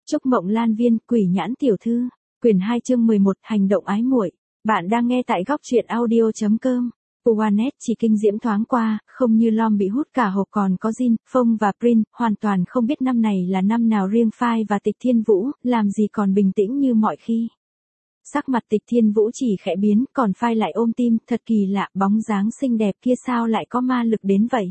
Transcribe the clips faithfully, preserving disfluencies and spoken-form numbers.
Trúc Mộng Lan Viên, Quỷ Nhãn Tiểu Thư, quyển hai chương mười một, hành động ái muội. Bạn đang nghe tại góc truyện audio chấm com. Uanet chỉ kinh diễm thoáng qua, không như Lom bị hút cả hộp còn có Jin, Phong và Prince, hoàn toàn không biết năm này là năm nào riêng phai và Tịch Thiên Vũ, làm gì còn bình tĩnh như mọi khi. Sắc mặt Tịch Thiên Vũ chỉ khẽ biến, còn phai lại ôm tim, thật kỳ lạ, bóng dáng xinh đẹp kia sao lại có ma lực đến vậy.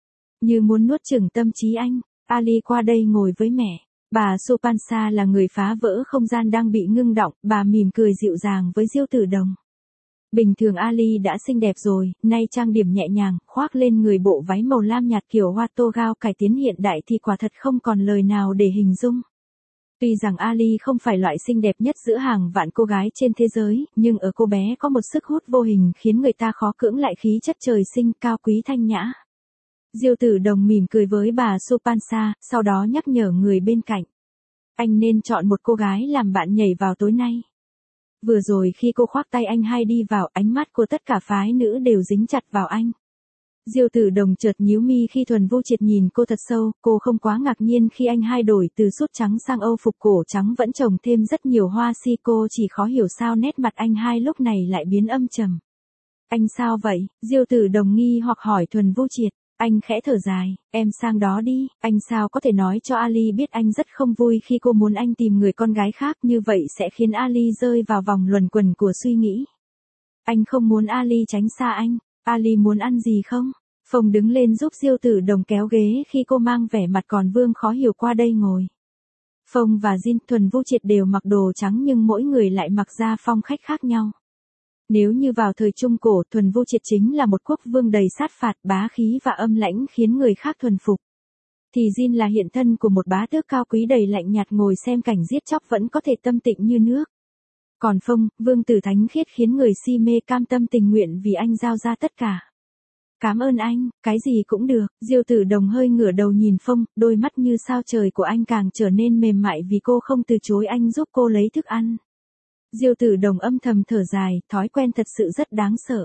Như muốn nuốt chửng tâm trí anh, Ali qua đây ngồi với mẹ. Bà Supansa là người phá vỡ không gian đang bị ngưng đọng, bà mỉm cười dịu dàng với Diêu Tử Đồng. Bình thường Ali đã xinh đẹp rồi, nay trang điểm nhẹ nhàng, khoác lên người bộ váy màu lam nhạt kiểu hoa tô gao cải tiến hiện đại thì quả thật không còn lời nào để hình dung. Tuy rằng Ali không phải loại xinh đẹp nhất giữa hàng vạn cô gái trên thế giới, nhưng ở cô bé có một sức hút vô hình khiến người ta khó cưỡng lại khí chất trời sinh cao quý thanh nhã. Diêu Tử Đồng mỉm cười với bà Supansa, sau đó nhắc nhở người bên cạnh. Anh nên chọn một cô gái làm bạn nhảy vào tối nay. Vừa rồi khi cô khoác tay anh hai đi vào, ánh mắt của tất cả phái nữ đều dính chặt vào anh. Diêu Tử Đồng chợt nhíu mi khi Thuần Vô Triệt nhìn cô thật sâu, cô không quá ngạc nhiên khi anh hai đổi từ sút trắng sang Âu phục cổ trắng vẫn trồng thêm rất nhiều hoa si, cô chỉ khó hiểu sao nét mặt anh hai lúc này lại biến âm trầm. Anh sao vậy? Diêu Tử Đồng nghi hoặc hỏi Thuần Vô Triệt. Anh khẽ thở dài, em sang đó đi, anh sao có thể nói cho Ali biết anh rất không vui khi cô muốn anh tìm người con gái khác, như vậy sẽ khiến Ali rơi vào vòng luẩn quẩn của suy nghĩ. Anh không muốn Ali tránh xa anh, Ali muốn ăn gì không? Phong đứng lên giúp Diêu Tử Đồng kéo ghế khi cô mang vẻ mặt còn vương khó hiểu qua đây ngồi. Phong và Jin, Thuần Vô Triệt đều mặc đồ trắng nhưng mỗi người lại mặc ra phong cách khác nhau. Nếu như vào thời Trung Cổ, Thuần Vô Triệt chính là một quốc vương đầy sát phạt, bá khí và âm lãnh khiến người khác thuần phục. Thì Jin là hiện thân của một bá tước cao quý đầy lạnh nhạt, ngồi xem cảnh giết chóc vẫn có thể tâm tịnh như nước. Còn Phong, vương tử thánh khiết khiến người si mê cam tâm tình nguyện vì anh giao ra tất cả. Cảm ơn anh, cái gì cũng được. Diêu Tử Đồng hơi ngửa đầu nhìn Phong, đôi mắt như sao trời của anh càng trở nên mềm mại vì cô không từ chối anh giúp cô lấy thức ăn. Diêu Tử Đồng âm thầm thở dài, thói quen thật sự rất đáng sợ.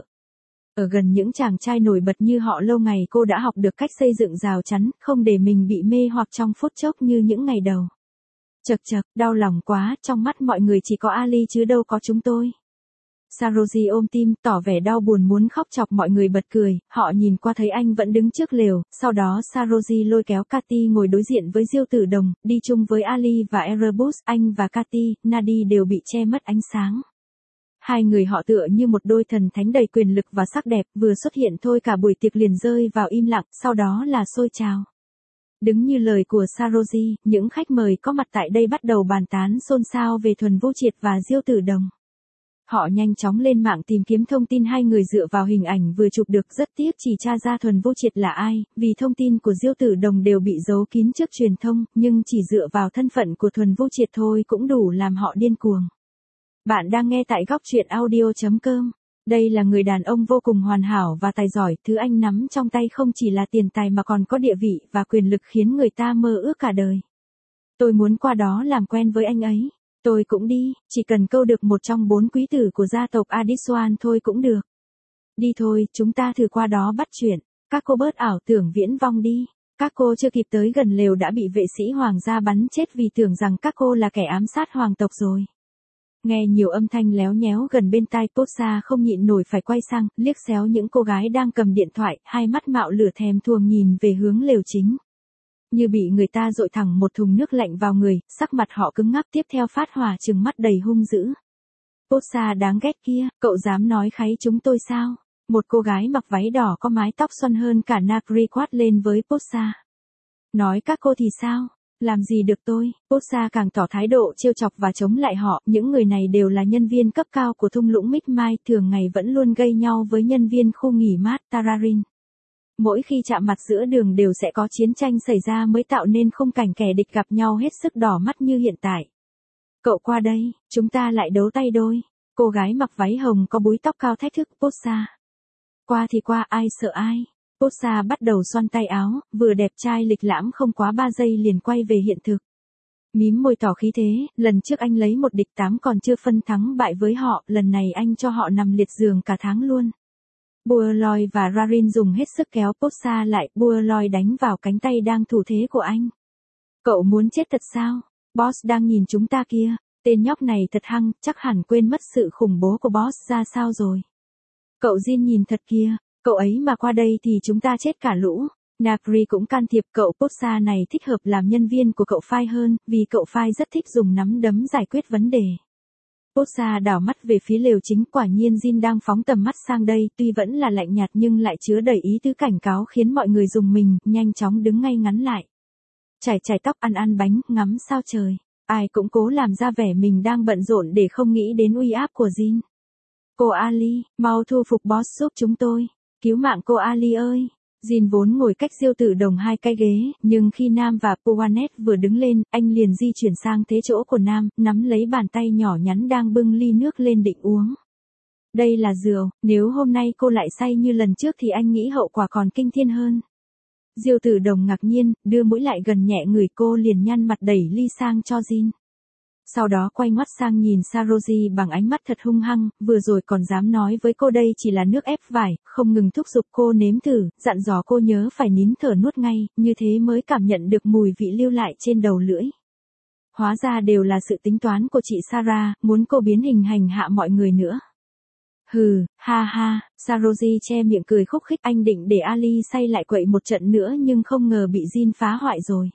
Ở gần những chàng trai nổi bật như họ lâu ngày cô đã học được cách xây dựng rào chắn, không để mình bị mê hoặc trong phút chốc như những ngày đầu. Chật chật, đau lòng quá, trong mắt mọi người chỉ có Ali chứ đâu có chúng tôi. Saroji ôm tim, tỏ vẻ đau buồn muốn khóc chọc mọi người bật cười, họ nhìn qua thấy anh vẫn đứng trước lều, sau đó Saroji lôi kéo Cathy ngồi đối diện với Diêu Tử Đồng, đi chung với Ali và Erebus, anh và Cathy, Nadi đều bị che mất ánh sáng. Hai người họ tựa như một đôi thần thánh đầy quyền lực và sắc đẹp, vừa xuất hiện thôi cả buổi tiệc liền rơi vào im lặng, sau đó là xôi trào. Đứng như lời của Saroji, những khách mời có mặt tại đây bắt đầu bàn tán xôn xao về Thuần Vô Triệt và Diêu Tử Đồng. Họ nhanh chóng lên mạng tìm kiếm thông tin hai người dựa vào hình ảnh vừa chụp được, rất tiếc chỉ tra ra Thuần Vô Triệt là ai, vì thông tin của Diêu Tử Đồng đều bị giấu kín trước truyền thông, nhưng chỉ dựa vào thân phận của Thuần Vô Triệt thôi cũng đủ làm họ điên cuồng. Bạn đang nghe tại góc truyện audio chấm com. Đây là người đàn ông vô cùng hoàn hảo và tài giỏi, thứ anh nắm trong tay không chỉ là tiền tài mà còn có địa vị và quyền lực khiến người ta mơ ước cả đời. Tôi muốn qua đó làm quen với anh ấy. Tôi cũng đi, chỉ cần câu được một trong bốn quý tử của gia tộc Adiswan thôi cũng được. Đi thôi, chúng ta thử qua đó bắt chuyện. Các cô bớt ảo tưởng viễn vong đi. Các cô chưa kịp tới gần lều đã bị vệ sĩ hoàng gia bắn chết vì tưởng rằng các cô là kẻ ám sát hoàng tộc rồi. Nghe nhiều âm thanh léo nhéo gần bên tai, Posa không nhịn nổi phải quay sang, liếc xéo những cô gái đang cầm điện thoại, hai mắt mạo lửa thèm thuồng nhìn về hướng lều chính. Như bị người ta dội thẳng một thùng nước lạnh vào người, sắc mặt họ cứng ngắc, tiếp theo phát hỏa trừng mắt đầy hung dữ. Posa đáng ghét kia, cậu dám nói kháy chúng tôi sao? Một cô gái mặc váy đỏ có mái tóc xoăn hơn cả Nagri quát lên với Posa. Nói các cô thì sao? Làm gì được tôi? Posa càng tỏ thái độ trêu chọc và chống lại họ, những người này đều là nhân viên cấp cao của thung lũng Midmai, thường ngày vẫn luôn gây nhau với nhân viên khu nghỉ mát Tararin. Mỗi khi chạm mặt giữa đường đều sẽ có chiến tranh xảy ra mới tạo nên khung cảnh kẻ địch gặp nhau hết sức đỏ mắt như hiện tại. Cậu qua đây, chúng ta lại đấu tay đôi. Cô gái mặc váy hồng có búi tóc cao thách thức Posa. Qua thì qua, ai sợ ai. Posa bắt đầu xoăn tay áo, vừa đẹp trai lịch lãm không quá ba giây liền quay về hiện thực. Mím môi tỏ khí thế, lần trước anh lấy một địch tám còn chưa phân thắng bại với họ, lần này anh cho họ nằm liệt giường cả tháng luôn. Buerloy và Rarin dùng hết sức kéo Posa lại, Buerloy đánh vào cánh tay đang thủ thế của anh. Cậu muốn chết thật sao? Boss đang nhìn chúng ta kia, tên nhóc này thật hăng, chắc hẳn quên mất sự khủng bố của Boss ra sao rồi. Cậu Jin nhìn thật kia, cậu ấy mà qua đây thì chúng ta chết cả lũ. Nagri cũng can thiệp, cậu Posa này thích hợp làm nhân viên của cậu Phai hơn, vì cậu Phai rất thích dùng nắm đấm giải quyết vấn đề. Posa đảo mắt về phía lều chính, quả nhiên Jin đang phóng tầm mắt sang đây, tuy vẫn là lạnh nhạt nhưng lại chứa đầy ý tứ cảnh cáo khiến mọi người rùng mình, nhanh chóng đứng ngay ngắn lại. Chải chải tóc, ăn ăn bánh, ngắm sao trời. Ai cũng cố làm ra vẻ mình đang bận rộn để không nghĩ đến uy áp của Jin. Cô Ali, mau thu phục Boss giúp chúng tôi. Cứu mạng cô Ali ơi. Jin vốn ngồi cách Diêu Tử Đồng hai cái ghế, nhưng khi Nam và Puanet vừa đứng lên, anh liền di chuyển sang thế chỗ của Nam, nắm lấy bàn tay nhỏ nhắn đang bưng ly nước lên định uống. Đây là rượu, nếu hôm nay cô lại say như lần trước thì anh nghĩ hậu quả còn kinh thiên hơn. Diêu Tử Đồng ngạc nhiên, đưa mũi lại gần nhẹ người cô liền nhăn mặt đẩy ly sang cho Jin. Sau đó quay ngoắt sang nhìn Saroji bằng ánh mắt thật hung hăng, vừa rồi còn dám nói với cô đây chỉ là nước ép vải, không ngừng thúc giục cô nếm thử, dặn dò cô nhớ phải nín thở nuốt ngay, như thế mới cảm nhận được mùi vị lưu lại trên đầu lưỡi. Hóa ra đều là sự tính toán của chị Sarah, muốn cô biến hình hành hạ mọi người nữa. Hừ, ha ha, Saroji che miệng cười khúc khích, anh định để Ali say lại quậy một trận nữa nhưng không ngờ bị Jin phá hoại rồi.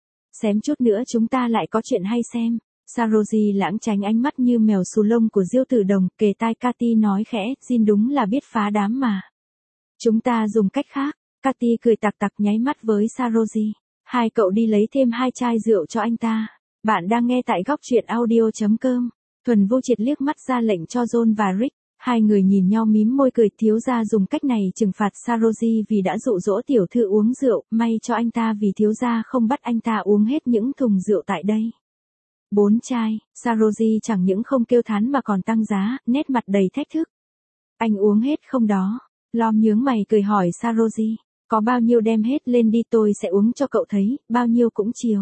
Xém chút nữa chúng ta lại có chuyện hay xem. Saroji lãng tránh ánh mắt như mèo xù lông của Diêu Tử Đồng, kề tai Cathy nói khẽ, Jin đúng là biết phá đám mà. Chúng ta dùng cách khác. Cathy cười tặc tặc nháy mắt với Saroji. Hai cậu đi lấy thêm hai chai rượu cho anh ta. Bạn đang nghe tại góc truyện audio chấm com. Thuần vô triệt liếc mắt ra lệnh cho John và Rick. Hai người nhìn nhau mím môi cười, thiếu gia dùng cách này trừng phạt Saroji vì đã dụ dỗ tiểu thư uống rượu, may cho anh ta vì thiếu gia không bắt anh ta uống hết những thùng rượu tại đây. Bốn chai, Saroji chẳng những không kêu thán mà còn tăng giá, nét mặt đầy thách thức. Anh uống hết không đó? Lom nhướng mày cười hỏi Saroji, có bao nhiêu đem hết lên đi tôi sẽ uống cho cậu thấy, bao nhiêu cũng chiều.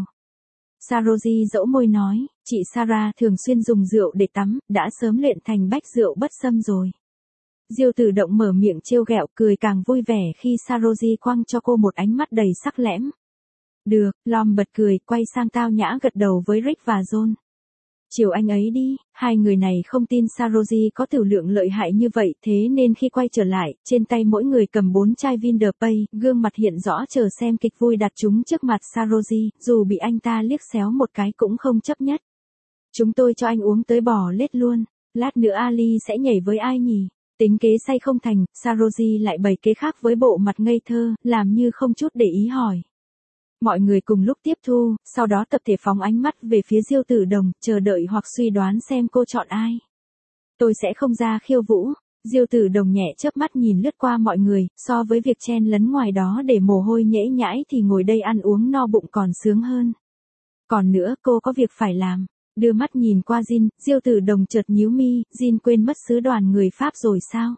Saroji dẫu môi nói, chị Sarah thường xuyên dùng rượu để tắm, đã sớm luyện thành bách rượu bất xâm rồi. Diêu Tử Động mở miệng trêu ghẹo, cười càng vui vẻ khi Saroji quăng cho cô một ánh mắt đầy sắc lẻm. Được, Lom bật cười, quay sang tao nhã gật đầu với Rick và John. Chiều anh ấy đi, hai người này không tin Saroji có tử lượng lợi hại như vậy, thế nên khi quay trở lại, trên tay mỗi người cầm bốn chai Vinderpay, gương mặt hiện rõ chờ xem kịch vui đặt chúng trước mặt Saroji, dù bị anh ta liếc xéo một cái cũng không chấp nhất. Chúng tôi cho anh uống tới bò lết luôn, lát nữa Ali sẽ nhảy với ai nhỉ? Tính kế say không thành, Saroji lại bày kế khác với bộ mặt ngây thơ, làm như không chút để ý hỏi. Mọi người cùng lúc tiếp thu, sau đó tập thể phóng ánh mắt về phía Diêu Tử Đồng, chờ đợi hoặc suy đoán xem cô chọn ai. Tôi sẽ không ra khiêu vũ. Diêu Tử Đồng nhẹ chớp mắt nhìn lướt qua mọi người, so với việc chen lấn ngoài đó để mồ hôi nhễ nhãi thì ngồi đây ăn uống no bụng còn sướng hơn. Còn nữa, cô có việc phải làm. Đưa mắt nhìn qua Jin, Diêu Tử Đồng chợt nhíu mi, Jin quên mất sứ đoàn người Pháp rồi sao?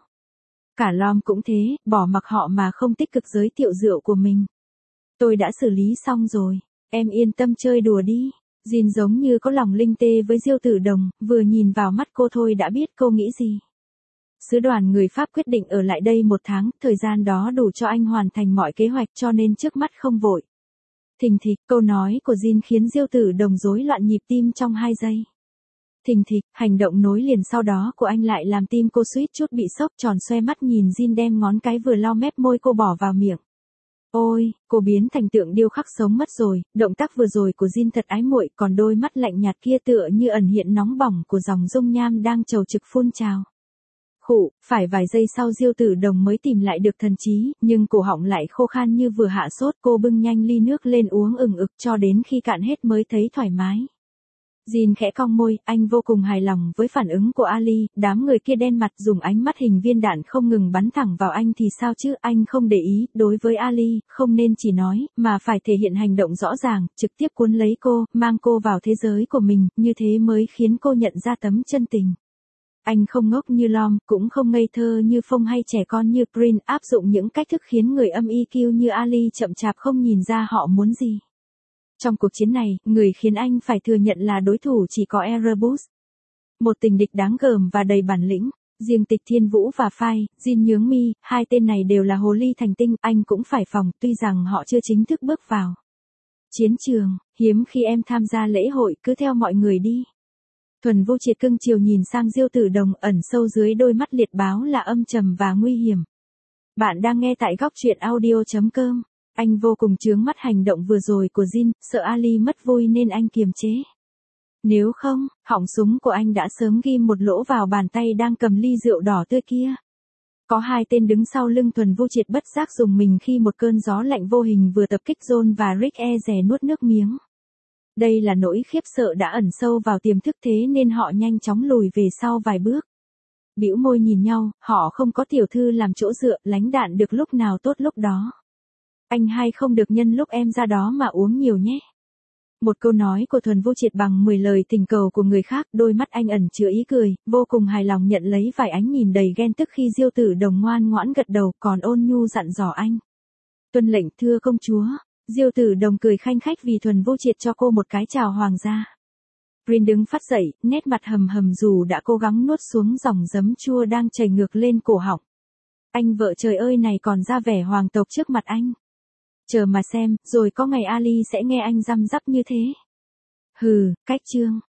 Cả Lom cũng thế, bỏ mặc họ mà không tích cực giới thiệu rượu của mình. Tôi đã xử lý xong rồi, em yên tâm chơi đùa đi. Jin giống như có lòng linh tê với Diêu Tử Đồng, vừa nhìn vào mắt cô thôi đã biết cô nghĩ gì. Sứ đoàn người Pháp quyết định ở lại đây một tháng, thời gian đó đủ cho anh hoàn thành mọi kế hoạch cho nên trước mắt không vội. Thình thịch, câu nói của Jin khiến Diêu Tử Đồng rối loạn nhịp tim trong hai giây. Thình thịch, hành động nối liền sau đó của anh lại làm tim cô suýt chút bị sốc, tròn xoe mắt nhìn Jin đem ngón cái vừa lau mép môi cô bỏ vào miệng. Ôi, cô biến thành tượng điêu khắc sống mất rồi, động tác vừa rồi của Jin thật ái muội, còn đôi mắt lạnh nhạt kia tựa như ẩn hiện nóng bỏng của dòng dung nham đang trầu trực phun trào. Khụ, phải vài giây sau Diêu Tử Đồng mới tìm lại được thần trí, nhưng cổ họng lại khô khan như vừa hạ sốt, cô bưng nhanh ly nước lên uống ừng ực cho đến khi cạn hết mới thấy thoải mái. Jin khẽ cong môi, anh vô cùng hài lòng với phản ứng của Ali, đám người kia đen mặt dùng ánh mắt hình viên đạn không ngừng bắn thẳng vào anh thì sao chứ, anh không để ý, đối với Ali, không nên chỉ nói, mà phải thể hiện hành động rõ ràng, trực tiếp cuốn lấy cô, mang cô vào thế giới của mình, như thế mới khiến cô nhận ra tấm chân tình. Anh không ngốc như Lom, cũng không ngây thơ như Phong hay trẻ con như Prin, áp dụng những cách thức khiến người âm i kiu như Ali chậm chạp không nhìn ra họ muốn gì. Trong cuộc chiến này, người khiến anh phải thừa nhận là đối thủ chỉ có Erebus. Một tình địch đáng gờm và đầy bản lĩnh. Riêng Tịch Thiên Vũ và Phai, Jin nhướng mi, hai tên này đều là hồ ly thành tinh, anh cũng phải phòng, tuy rằng họ chưa chính thức bước vào. Chiến trường, hiếm khi em tham gia lễ hội, cứ theo mọi người đi. Thuần Vô Triệt cưng chiều nhìn sang Diêu Tử Đồng, ẩn sâu dưới đôi mắt liệt báo là âm trầm và nguy hiểm. Bạn đang nghe tại góc truyện audio.com. Anh vô cùng chướng mắt hành động vừa rồi của Jin, sợ Ali mất vui nên anh kiềm chế. Nếu không, họng súng của anh đã sớm ghim một lỗ vào bàn tay đang cầm ly rượu đỏ tươi kia. Có hai tên đứng sau lưng Thuần Vô Triệt bất giác dùng mình khi một cơn gió lạnh vô hình vừa tập kích John và Rick e dè nuốt nước miếng. Đây là nỗi khiếp sợ đã ẩn sâu vào tiềm thức thế nên họ nhanh chóng lùi về sau vài bước. Bĩu môi nhìn nhau, họ không có tiểu thư làm chỗ dựa, lánh đạn được lúc nào tốt lúc đó. Anh hay không được nhân lúc em ra đó mà uống nhiều nhé. Một câu nói của Thuần Vô Triệt bằng mười lời tình cầu của người khác, đôi mắt anh ẩn chứa ý cười, vô cùng hài lòng nhận lấy vài ánh nhìn đầy ghen tức khi Diêu Tử Đồng ngoan ngoãn gật đầu, còn ôn nhu dặn dò anh. Tuân lệnh thưa công chúa. Diêu Tử Đồng cười khanh khách vì Thuần Vô Triệt cho cô một cái chào hoàng gia. Rin đứng phát dậy, nét mặt hầm hầm dù đã cố gắng nuốt xuống dòng giấm chua đang chảy ngược lên cổ họng. Anh vợ trời ơi này còn ra vẻ hoàng tộc trước mặt anh. Chờ mà xem, rồi có ngày Ali sẽ nghe anh răm rắp như thế. Hừ, cách trương.